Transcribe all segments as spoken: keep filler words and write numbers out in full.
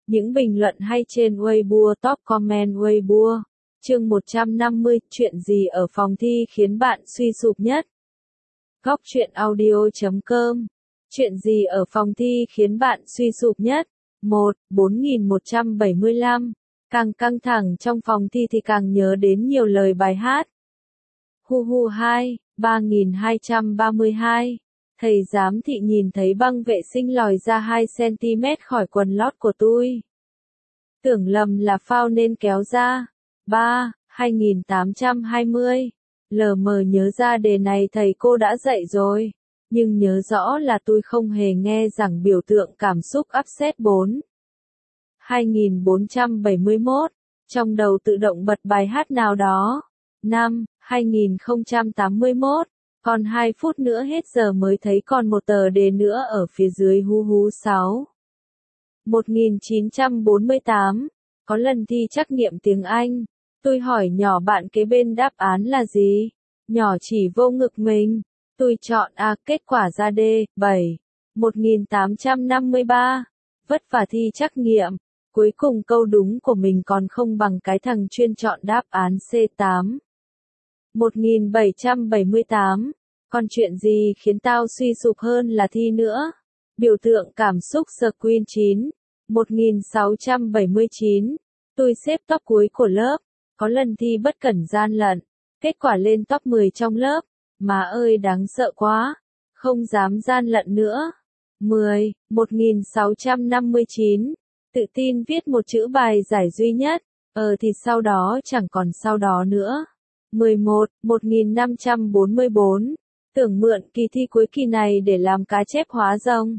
Những bình luận hay trên Weibo, top comment Weibo. Chương một trăm năm mươi, chuyện gì ở phòng thi khiến bạn suy sụp nhất? Góc truyện audio chấm com. Chuyện gì ở phòng thi khiến bạn suy sụp nhất? một. bốn nghìn một trăm bảy mươi lăm. Càng căng thẳng trong phòng thi thì càng nhớ đến nhiều lời bài hát. Hu hu hai. ba nghìn hai trăm ba mươi hai. Thầy giám thị nhìn thấy băng vệ sinh lòi ra hai xăng ti mét khỏi quần lót của tôi. Tưởng lầm là phao nên kéo ra. ba. hai nghìn tám trăm hai mươi. Lờ mờ nhớ ra đề này thầy cô đã dạy rồi. Nhưng nhớ rõ là tôi không hề nghe rằng biểu tượng cảm xúc upset bốn. hai nghìn bốn trăm bảy mươi mốt. Trong đầu tự động bật bài hát nào đó. năm. hai nghìn không trăm tám mươi mốt. Còn hai phút nữa hết giờ mới thấy còn một tờ đề nữa ở phía dưới hu hu sáu. một nghìn chín trăm bốn mươi tám. Có lần thi trắc nghiệm tiếng Anh. Tôi hỏi nhỏ bạn kế bên đáp án là gì? Nhỏ chỉ vô ngực mình. Tôi chọn A, kết quả ra D, bảy. một nghìn tám trăm năm mươi ba. Vất vả thi trắc nghiệm. Cuối cùng câu đúng của mình còn không bằng cái thằng chuyên chọn đáp án C tám. một nghìn bảy trăm bảy mươi tám. Còn chuyện gì khiến tao suy sụp hơn là thi nữa? Biểu tượng cảm xúc Screen chín. một nghìn sáu trăm bảy mươi chín. Tôi xếp top cuối của lớp. Có lần thi bất cẩn gian lận. Kết quả lên top mười trong lớp. Má ơi đáng sợ quá. Không dám gian lận nữa. mười. một nghìn sáu trăm năm mươi chín. Tự tin viết một chữ bài giải duy nhất. Ờ thì sau đó chẳng còn sau đó nữa. mười một. một nghìn năm trăm bốn mươi bốn. Tưởng mượn kỳ thi cuối kỳ này để làm cá chép hóa rồng.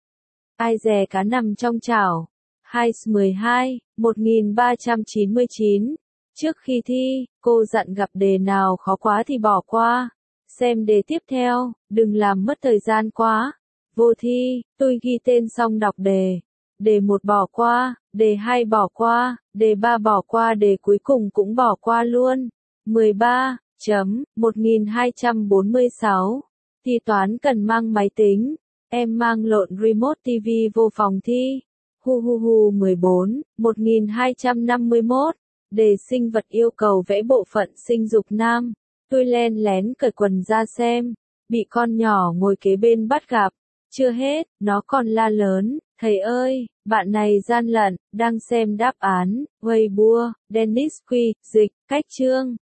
Ai dè cá nằm trong chảo. hai. mười hai. một nghìn ba trăm chín mươi chín. Trước khi thi, cô dặn gặp đề nào khó quá thì bỏ qua. Xem đề tiếp theo, đừng làm mất thời gian quá. Vô thi, tôi ghi tên xong đọc đề. Đề một bỏ qua, đề hai bỏ qua, đề ba bỏ qua, đề cuối cùng cũng bỏ qua luôn. mười ba. Chấm, một nghìn hai trăm bốn mươi sáu. Thi toán cần mang máy tính. Em mang lộn remote ti vi vô phòng thi. Hu hu hu mười bốn. một nghìn hai trăm năm mươi mốt. Đề sinh vật yêu cầu vẽ bộ phận sinh dục nam. Tôi len lén cởi quần ra xem. Bị con nhỏ ngồi kế bên bắt gặp. Chưa hết, nó còn la lớn. Thầy ơi, bạn này gian lận, đang xem đáp án. Weibo, Dennis Quy, dịch, cách chương.